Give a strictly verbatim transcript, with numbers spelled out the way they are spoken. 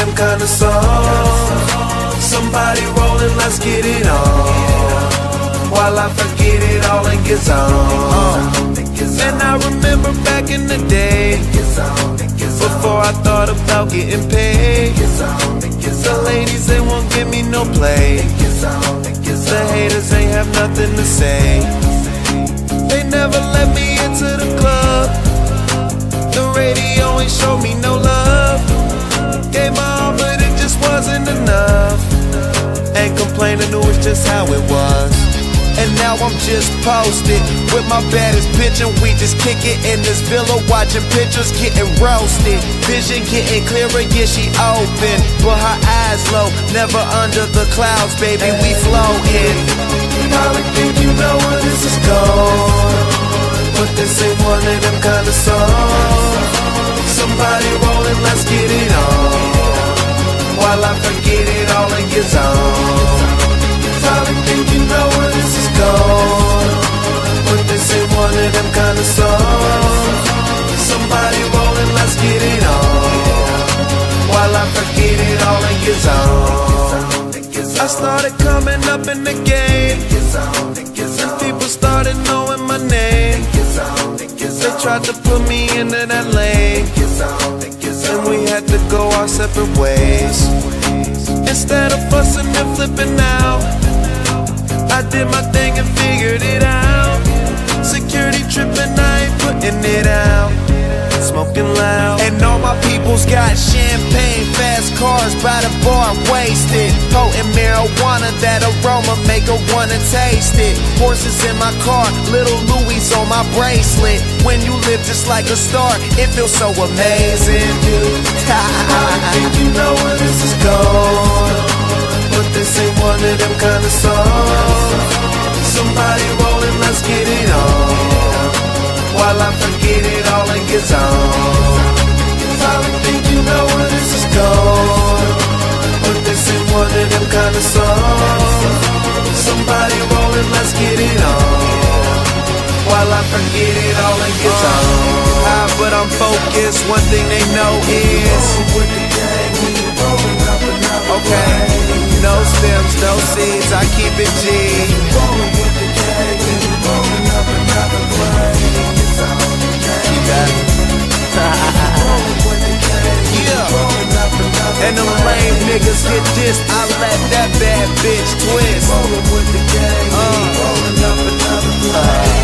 them kind of songs. Somebody rolling, let's get it on, while I forget it all and get on. And I remember back in the day, before I thought about getting paid, the ladies, they won't give me no play. The haters ain't have nothing to say. They never let me into the club. The radio ain't showed me no love. Gave my all, but it just wasn't enough. Ain't complaining, knew it's just how it was. And now I'm just posted with my baddest bitch, and we just kick it in this villa, watching pictures getting roasted. Vision getting clearer, yeah, she open, but her eyes low, never under the clouds, baby, we floating. Probably think you know where this is going, but this ain't one of them kind of songs. Somebody rolling, let's get it on, while I forget it all and get on. Probably think you know where this is going, but this ain't one of them kind of songs. Somebody rolling, let's get it on, while I forget it all and get on. I started coming up in the game, and people started knowing my name. They tried to put me into that lane, and we had to go our separate ways. Instead of fussing and flipping out, I did my thing and figured it out. Security tripping, I ain't putting it out. Smoking loud, and all my people's got champagne, fast cars by the bar, wasted. Potent marijuana, that aroma make her wanna taste it. Horses in my car, little Louis on my bracelet. When you live just like a star, it feels so amazing. I think you know where this is going, but this ain't one of them kind of songs. Somebody rolling, let's get it on, while I forget it all and get on. Probably think you know where this is going, but this ain't one of them kind of songs. Somebody rolling, let's get it on, while I forget it all and get on. Ah, but I'm focused, one thing they know is, okay, no stems, no seeds, I keep it G. Yeah. And them lame niggas get dissed, I let that bad bitch twist. Uh. Uh.